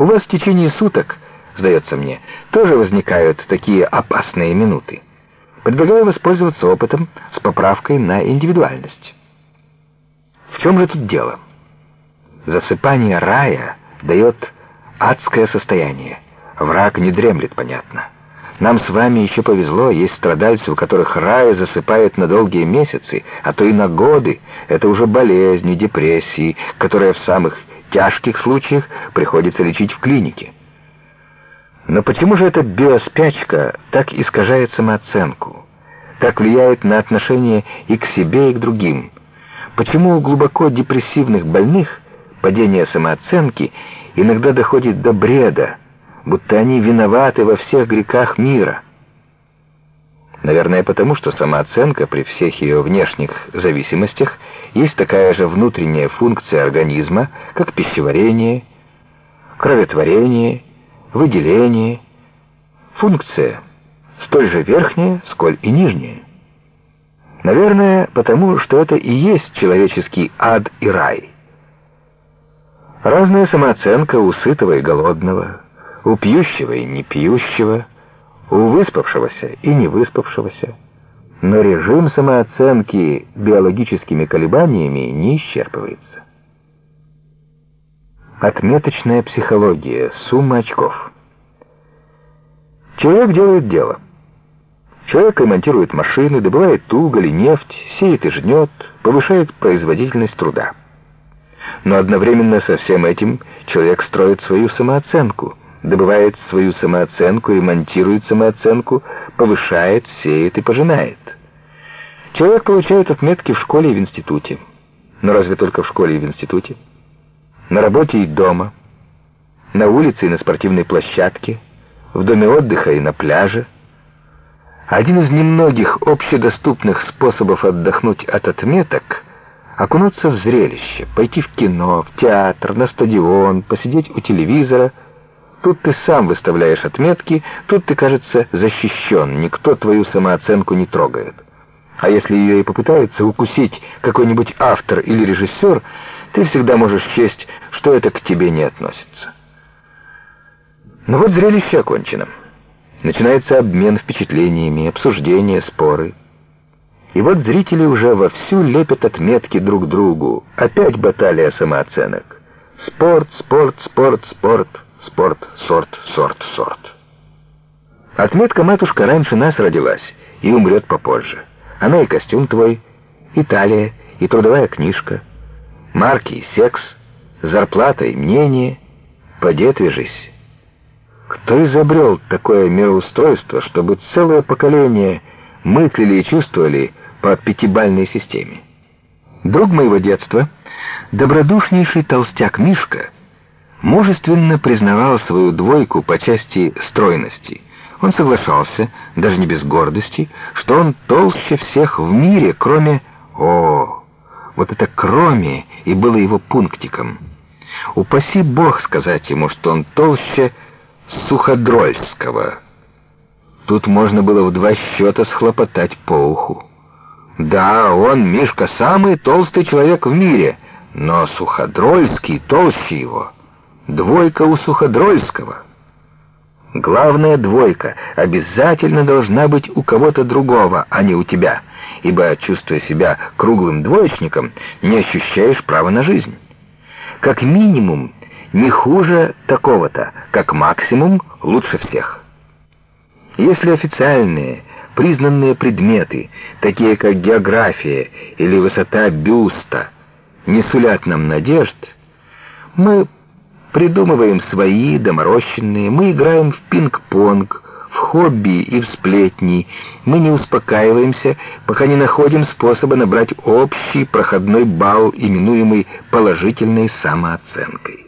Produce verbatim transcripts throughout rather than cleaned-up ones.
У вас в течение суток, сдается мне, тоже возникают такие опасные минуты. Предлагаю воспользоваться опытом с поправкой на индивидуальность. В чем же тут дело? Засыпание рая дает адское состояние. Враг не дремлет, понятно. Нам с вами еще повезло, есть страдальцы, у которых рай засыпает на долгие месяцы, а то и на годы. Это уже болезни, депрессии, которые в самых тяжких случаях приходится лечить в клинике. Но почему же эта биоспячка так искажает самооценку, так влияет на отношение и к себе, и к другим? Почему у глубоко депрессивных больных падение самооценки иногда доходит до бреда, будто они виноваты во всех грехах мира? Наверное, потому что самооценка при всех ее внешних зависимостях есть такая же внутренняя функция организма, как пищеварение, кроветворение, выделение. Функция столь же верхняя, сколь и нижняя. Наверное, потому что это и есть человеческий ад и рай. Разная самооценка у сытого и голодного, у пьющего и непьющего, у выспавшегося и невыспавшегося. Но режим самооценки биологическими колебаниями не исчерпывается. Отметочная психология, сумма очков. Человек делает дело. Человек ремонтирует машины, добывает уголь и нефть, сеет и жнет, повышает производительность труда. Но одновременно со всем этим человек строит свою самооценку, добывает свою самооценку, ремонтирует самооценку, повышает, сеет и пожинает. Человек получает отметки в школе и в институте. Но разве только в школе и в институте? На работе и дома, на улице и на спортивной площадке, в доме отдыха и на пляже. Один из немногих общедоступных способов отдохнуть от отметок — окунуться в зрелище, пойти в кино, в театр, на стадион, посидеть у телевизора. Тут ты сам выставляешь отметки, тут ты, кажется, защищен, никто твою самооценку не трогает. А если ее и попытается укусить какой-нибудь автор или режиссер, ты всегда можешь счесть, что это к тебе не относится. Но вот зрелище окончено. Начинается обмен впечатлениями, обсуждения, споры. И вот зрители уже вовсю лепят отметки друг другу. Опять баталия самооценок. Спорт, спорт, спорт, спорт, спорт, сорт, сорт, сорт. Отметка матушка раньше нас родилась и умрет попозже. Она и костюм твой, и талия, и трудовая книжка, марки и секс, зарплата и мнение. Поди отвяжись. Кто изобрел такое мироустройство, чтобы целое поколение мыслили и чувствовали по пятибалльной системе? Друг моего детства, добродушнейший толстяк Мишка, мужественно признавал свою двойку по части стройности. Он соглашался, даже не без гордости, что он толще всех в мире, кроме... О, вот это «кроме» и было его пунктиком. Упаси Бог сказать ему, что он толще Суходольского. Тут можно было в два счета схлопотать по уху. Да, он, Мишка, самый толстый человек в мире, но Суходольский толще его. Двойка у Суходольского. Главная двойка обязательно должна быть у кого-то другого, а не у тебя, ибо, чувствуя себя круглым двоечником, не ощущаешь права на жизнь. Как минимум, не хуже такого-то, как максимум лучше всех. Если официальные, признанные предметы, такие как география или высота бюста, не сулят нам надежд, мы придумываем свои, доморощенные, мы играем в пинг-понг, в хобби и в сплетни, мы не успокаиваемся, пока не находим способа набрать общий проходной балл, именуемый положительной самооценкой.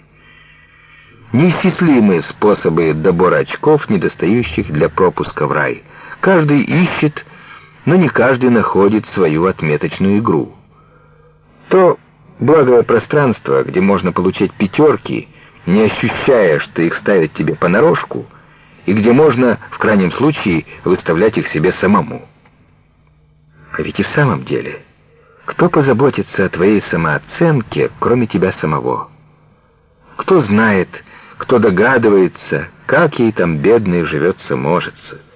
Неисчислимые способы добора очков, недостающих для пропуска в рай. Каждый ищет, но не каждый находит свою отметочную игру. То благое пространство, где можно получить пятерки, не ощущая, что их ставят тебе понарошку, и где можно, в крайнем случае, выставлять их себе самому. А ведь и в самом деле, кто позаботится о твоей самооценке, кроме тебя самого? Кто знает, кто догадывается, как ей там, бедной, живется-можется.